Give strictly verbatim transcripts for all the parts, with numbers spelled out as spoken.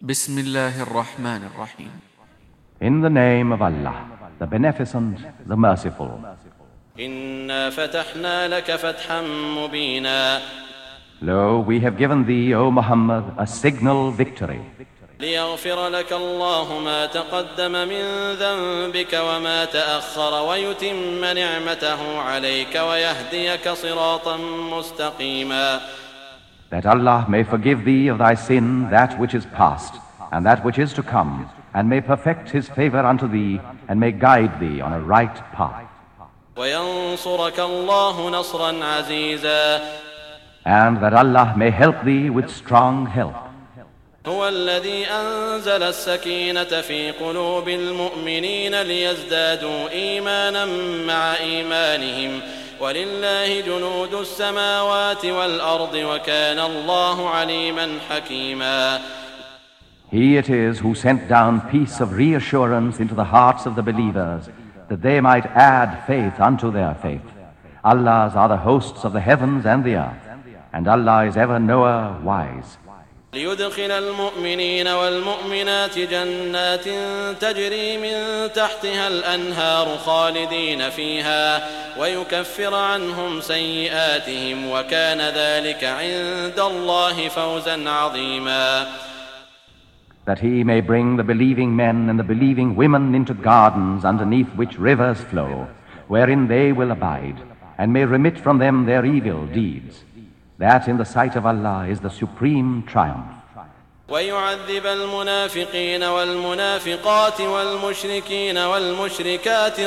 Bismillahir Rahmanir Rahim. In the name of Allah, the Beneficent, the Merciful. إِنَّا فَتَحْنَا لَكَ فَتْحًا مُبِينًا. Lo, we have given thee, O Muhammad, a signal victory. لِيَغْفِرَ لَكَ اللَّهُ مَا تَقَدَّمَ مِنْ ذَنْبِكَ وَمَا تَأَخَّرَ وَيُتِمَّ نِعْمَتَهُ عَلَيْكَ وَيَهْدِيَكَ صِرَاطًا مُسْتَقِيمًا. That Allah may forgive thee of thy sin that which is past, and that which is to come, and may perfect his favor unto thee, and may guide thee on a right path. وَيَنْصُرَكَ اللَّهُ نَصْرًا عَزِيزًا. And that Allah may help thee with strong help. هو الذي أنزل السكينة في قلوب المؤمنين ليزدادوا إيمانا مع إيمانهم ولله جنود السماوات والأرض وكان الله عليما حكيما. He it is who sent down peace of reassurance into the hearts of the believers, that they might add faith unto their faith. Allah's are the hosts of the heavens and the earth, and Allah is ever knower, wise. ليدخل المؤمنين والمؤمنات جنات تجري من تحتها الأنهار خالدين فيها ويكفر عنهم سيئاتهم وكان ذلك عند الله فوزا عظيما. That he may bring the believing men and the believing women into gardens underneath which rivers flow, wherein they will abide, and may remit from them their evil deeds. That in the sight of Allah is the supreme triumph. ويعذب المنافقين والمنافقات والمشركين والمشركات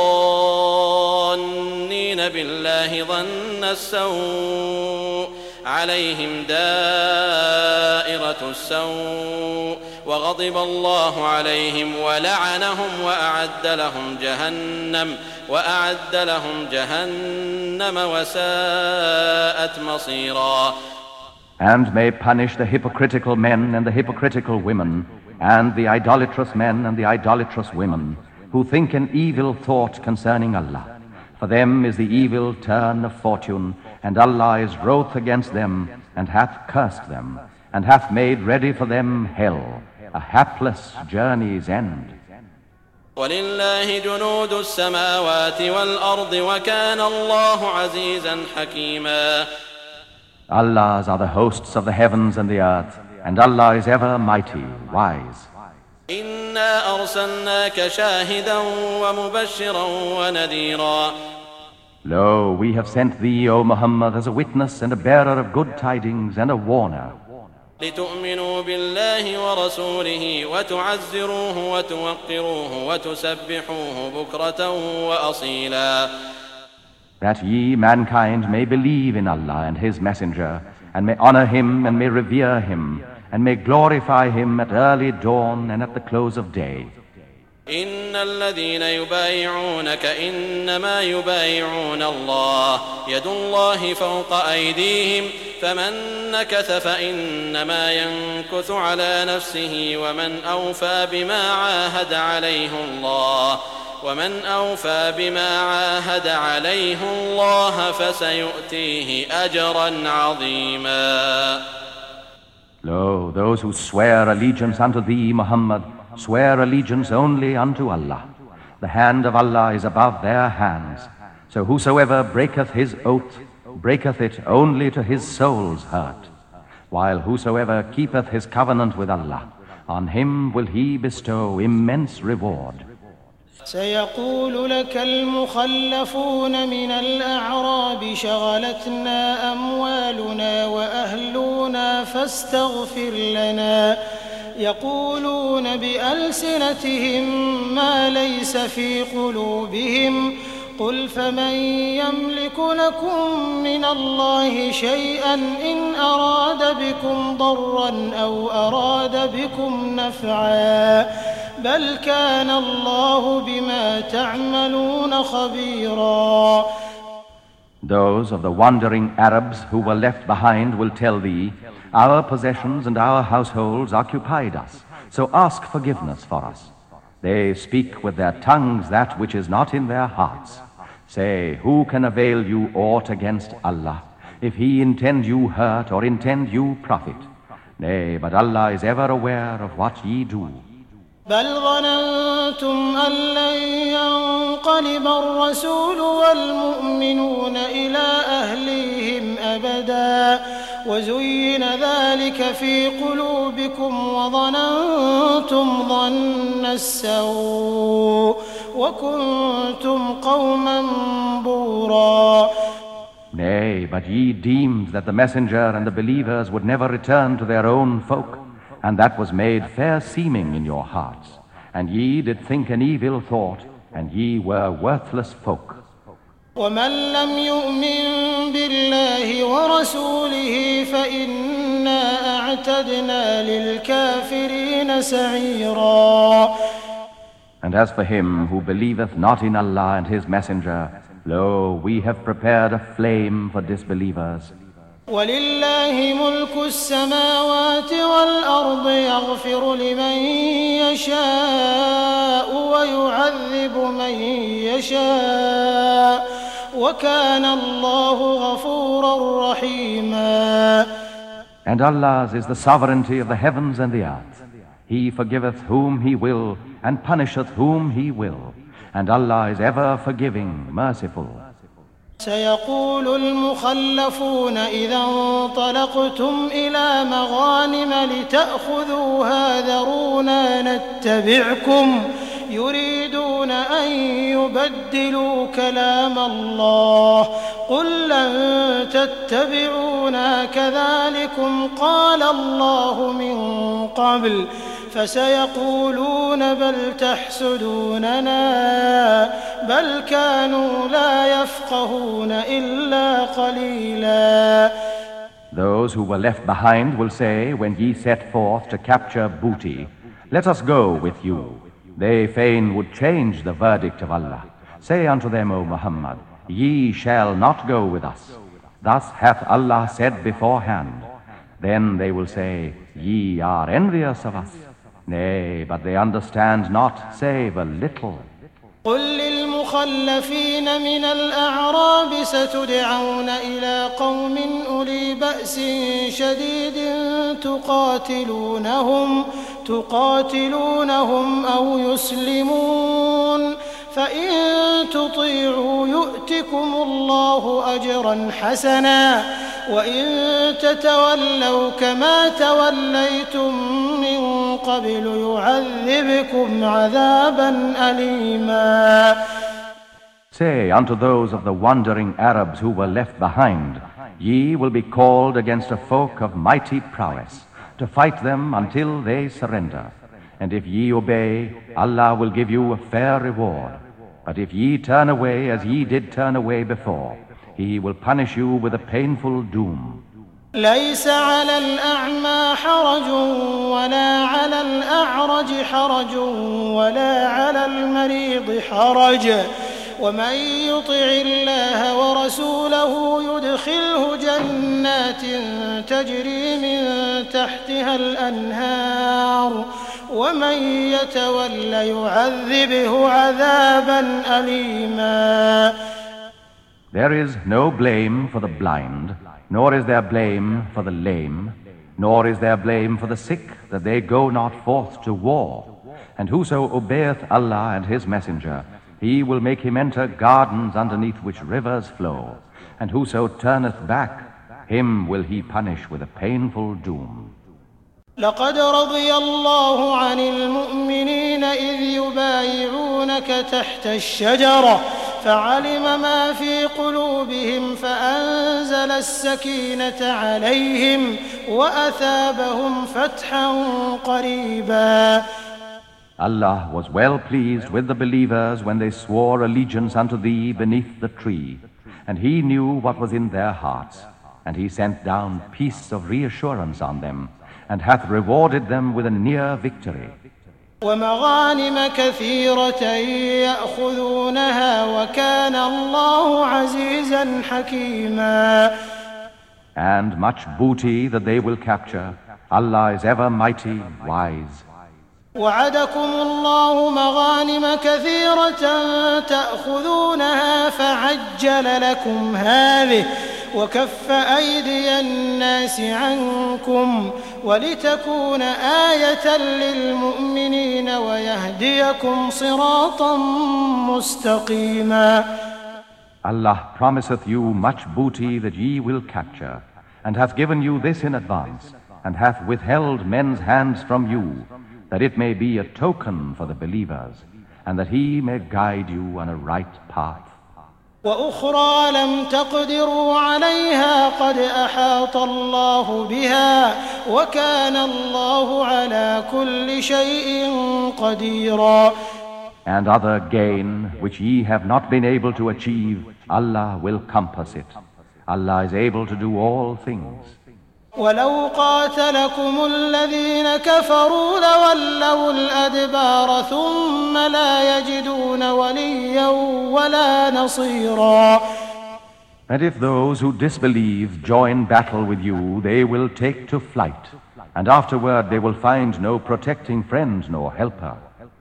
الظانين بالله ظن السوء عليهم دائرة السوء وغضب الله عليهم ولعنهم وأعد لهم جهنم وأعد لهم جهنم وساءت مصيرا. And may punish the hypocritical men and the hypocritical women, and the idolatrous men and the idolatrous women, who think an evil thought concerning Allah. For them is the evil turn of fortune, and Allah is wroth against them, and hath cursed them, and hath made ready for them hell, a hapless journey's end. ولله جنود السماوات والأرض وكان الله عزيزا حكيما. Allah's are the hosts of the heavens and the earth, and Allah is ever mighty, wise. إنا أرسلناك شاهدا ومبشرا ونذيرا. Lo, we have sent thee, O Muhammad, as a witness and a bearer of good tidings and a warner. لتؤمنوا بالله ورسوله وتعزروه وتوقروه وتسبحوه بكرة وأصيلا. That ye, mankind, may believe in Allah and His Messenger, and may honor Him and may revere Him, and may glorify Him at early dawn and at the close of day. إن الذين يبايعونك إنما يبايعون الله يد الله فوق أيديهم فمن نكث فإنما ينكث على نفسه ومن أوفى بما عاهد عليه الله ومن أوفى بما عاهد عليه الله فسيؤتيه أجرا عظيما. Lo, those who swear allegiance unto thee, Muhammad, swear allegiance only unto Allah. The hand of Allah is above their hands. So whosoever breaketh his oath, breaketh it only to his soul's hurt. While whosoever keepeth his covenant with Allah, on him will He bestow immense reward. سيقول لك المخلفون من الأعراب شغلتنا أموالنا وأهلنا فاستغفر لنا يقولون بألسنتهم ما ليس في قلوبهم قل فمن يملك لكم من الله شيئا إن أراد بكم ضرا أو أراد بكم نفعا بل كان الله بما تعملون خبيرا. Those of the wandering Arabs who were left behind will tell thee, our possessions and our households occupied us, so ask forgiveness for us. They speak with their tongues that which is not in their hearts. Say, who can avail you aught against Allah, if He intend you hurt or intend you profit? Nay, but Allah is ever aware of what ye do. بل ظننتم أن لن ينقلب الرسول والمؤمنون إلى أهليهم أبدا وزين ذلك في قلوبكم وظننتم ظن السوء وكنتم قوما بورا. Nay, but ye deemed that the messenger and the believers would never return to their own folk, and that was made fair seeming in your hearts. And ye did think an evil thought, and ye were worthless folk. ومن لم يؤمن بالله ورسوله فإنا أعتدنا للكافرين سعيرا. And as for him who believeth not in Allah and his messenger, lo, we have prepared a flame for disbelievers. ولله ملك السماوات والأرض يغفر لمن يشاء ويعذب من يشاء وكان الله غفورا رحيما. And Allah's is the sovereignty of the heavens and the earth. He forgiveth whom He will and punisheth whom He will. And Allah is ever forgiving, merciful. سيقول المخلفون إذا انطلقتم إلى مغانم لتأخذوها ذرونا نتبعكم يريدون أن يبدلوا كلام الله قل لن تتبعونا كذلكم قال الله من قبل فسيقولون بل تحسدوننا بل كانوا لا يفقهون إلا قليلا. Those who were left behind will say, when ye set forth to capture booty, let us go with you. They fain would change the verdict of Allah. Say unto them, O Muhammad, ye shall not go with us. Thus hath Allah said beforehand. Then they will say, ye are envious of us. Nay, but they understand not, save a little. قل للمخلفين من الأعراب ستدعون إلى قوم أولي بأس شديد تقاتلونهم تقاتلونهم أو يسلمون فإن تطيعوا يؤتكم الله أجرا حسنا وإن تتولوا كما توليتم من قبل يعذبكم عذابا أليما. Say unto those of the wandering Arabs who were left behind, ye will be called against a folk of mighty prowess, to fight them until they surrender. And if ye obey, Allah will give you a fair reward. But if ye turn away as ye did turn away before, He will punish you with a painful doom. ليس على الأعمى حرج ولا على الأعرج حرج ولا على المريض حرج ومن يطع الله ورسوله يدخله جنات تجري من تحتها الأنهار ومن يتول يعذبه عذابا أليما. There is no blame for the blind, nor is there blame for the lame, nor is there blame for the sick, that they go not forth to war. And whoso obeyeth Allah and His Messenger, He will make him enter gardens underneath which rivers flow. And whoso turneth back, him will He punish with a painful doom. لقد رضي الله عن المؤمنين إذ يبايعونك تحت الشجرة فعلم ما في قلوبهم فأنزل السكينة عليهم وأثابهم فتحا قريبا. Allah was well pleased with the believers when they swore allegiance unto Thee beneath the tree, and He knew what was in their hearts, and He sent down peace of reassurance on them, and hath rewarded them with a near victory. ومغانم كثيرة يأخذونها وكان الله عزيزا حكيما. And much booty that they will capture. Allah is ever mighty, wise. وعدكم الله مغانم كثيرة تأخذونها فعجل لكم هذه وكف أيدي الناس عنكم ولتكون آية للمؤمنين ويهديكم صراطا مستقيما. Allah promiseth you much booty that ye will capture, and hath given you this in advance, and hath withheld men's hands from you, that it may be a token for the believers, and that he may guide you on a right path. وأخرى لم تقدروا عليها قد أحاط الله بها وكان الله على كل شيء قديرا. And other gain which ye have not been able to achieve, Allah will compass it. Allah is able to do all things. ولو قاتلكم الذين كفروا لولوا الأدبار ثم لا يجدون وليا ولا نصيرا. And if those who disbelieve join battle with you, they will take to flight, and afterward they will find no protecting friend nor helper.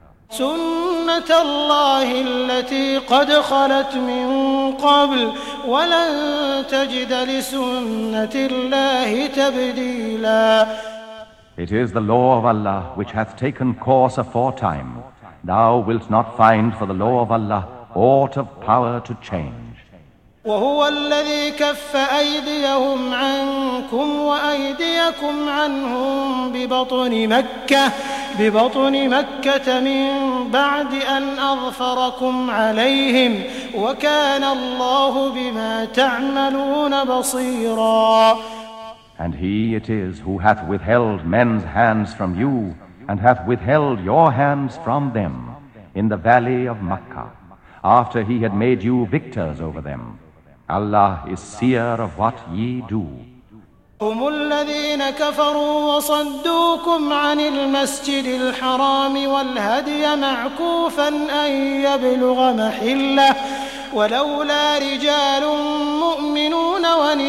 سنة الله التي قد خلت من قبل ولن تجد لسنة الله تبديلا. It is the law of Allah which hath taken course aforetime. Thou wilt not find for the law of Allah aught of power to change. وهو الذي كف أيديهم عنكم وأيديكم عنهم ببطن مكة ببطن مكة من بعد أن أظفركم عليهم وكان الله بما تعملون بصيرا. And he it is who hath withheld men's hands from you and hath withheld your hands from them in the valley of Makkah after he had made you victors over them. Allah is seer of what ye do. هم الذين كفروا وصدوكم عن المسجد الحرام والهدي معكوفا أن يبلغ محله ولولا رجال مؤمنون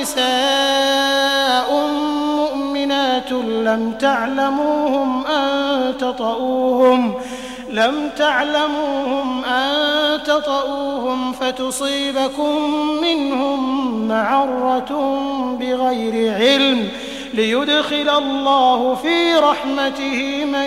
ونساء مؤمنات لم تعلموهم أن تطؤوهم لم تعلموهم أن تطؤوهم فتصيبكم منهم معرة بغير علم ليدخل الله في رحمته من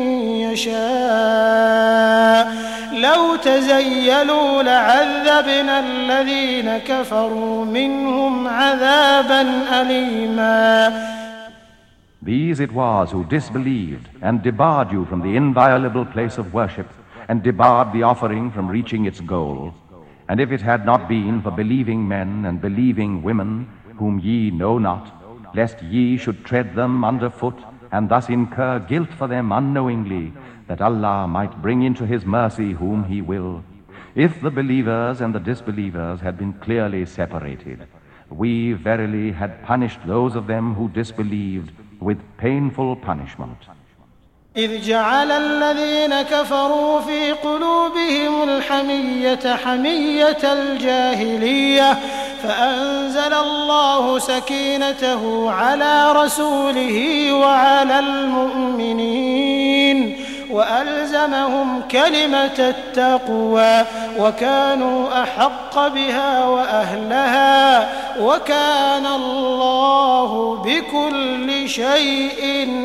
يشاء لو تزيلوا لعذبنا الذين كفروا منهم عذابا أليما. These it was who disbelieved and debarred you from the inviolable place of worship and debarred the offering from reaching its goal. And if it had not been for believing men and believing women whom ye know not, lest ye should tread them underfoot and thus incur guilt for them unknowingly, that Allah might bring into His mercy whom He will. If the believers and the disbelievers had been clearly separated, we verily had punished those of them who disbelieved with painful punishment. إذ جعل الذين كفروا في قلوبهم الحمية حمية الجاهلية فأنزل الله سكينته على رسوله وعلى المؤمنين وألزمهم كلمة التقوى وكانوا أحق بها وأهلها وكان الله بكل شيء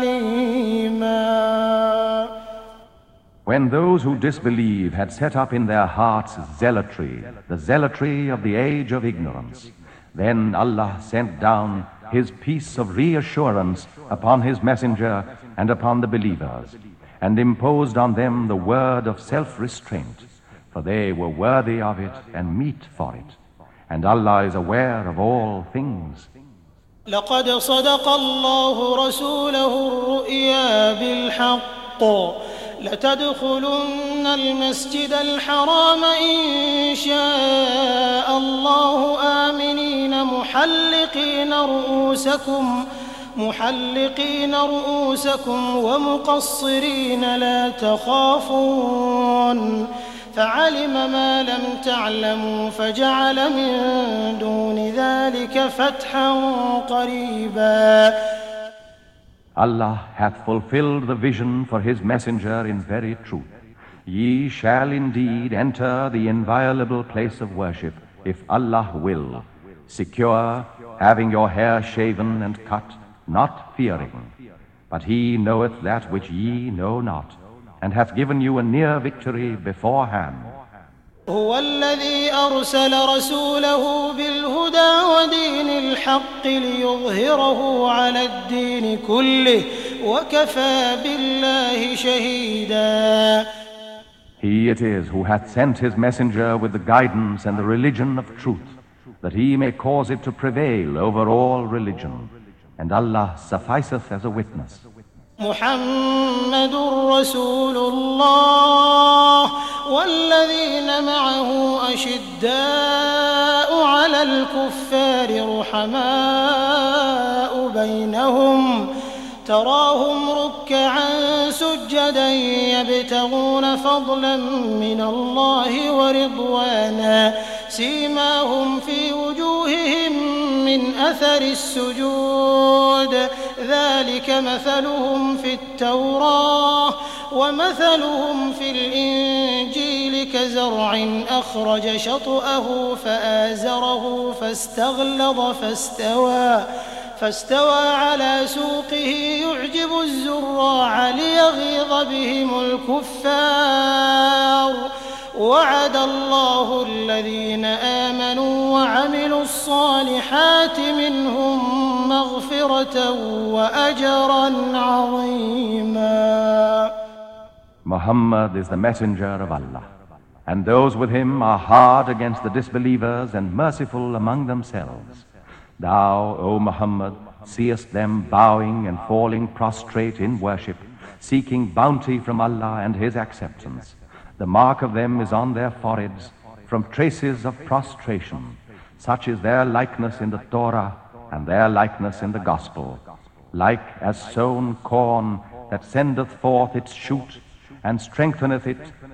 عليما. When those who disbelieve had set up in their hearts zealotry, the zealotry of the age of ignorance, then Allah sent down His peace of reassurance upon His messenger and upon the believers, and imposed on them the word of self-restraint, for they were worthy of it and meet for it. And Allah is aware of all things. لقد صدق الله رسوله الرؤيا بالحق لتدخلن المسجد الحرام إن شاء الله آمنين محلقين رؤوسكم محلقين رؤوسكم ومقصرين لا تخافون فعلم ما لم تعلموا فجعل من دون ذلك فتحا قريبا. Allah hath fulfilled the vision for His messenger in very truth. Ye shall indeed enter the inviolable place of worship if Allah will, secure, having your hair shaven and cut, not fearing. But he knoweth that which ye know not, and hath given you a near victory beforehand. هو الذي أرسل رسوله بالهدى ودين الحق ليظهره على الدين كله وكفى بالله شهيدا. He it is who hath sent his messenger with the guidance and the religion of truth, that he may cause it to prevail over all religion. And Allah sufficeth as a witness. محمد رسول الله والذين معه أشداء على الكفار رحماء بينهم تراهم ركعا سجدا يبتغون فضلا من الله ورضوانا سيماهم في وجوههم من أثر السجود ذلك مثلهم في التوراة ومثلهم في الإنجيل كزرع أخرج شطأه فآزره فاستغلظ فاستوى فاستوى على سوقه يعجب الزراع ليغيظ بهم الكفار وعد الله الذين آمنوا وعملوا الصالحات منهم مغفرة وأجرا عظيما. Muhammad is the messenger of Allah, and those with him are hard against the disbelievers and merciful among themselves. Thou, O Muhammad, seest them bowing and falling prostrate in worship, seeking bounty from Allah and His acceptance. The mark of them is on their foreheads from traces of prostration. Such is their likeness in the Torah and their likeness in the Gospel, like as sown corn that sendeth forth its shoot and strengtheneth it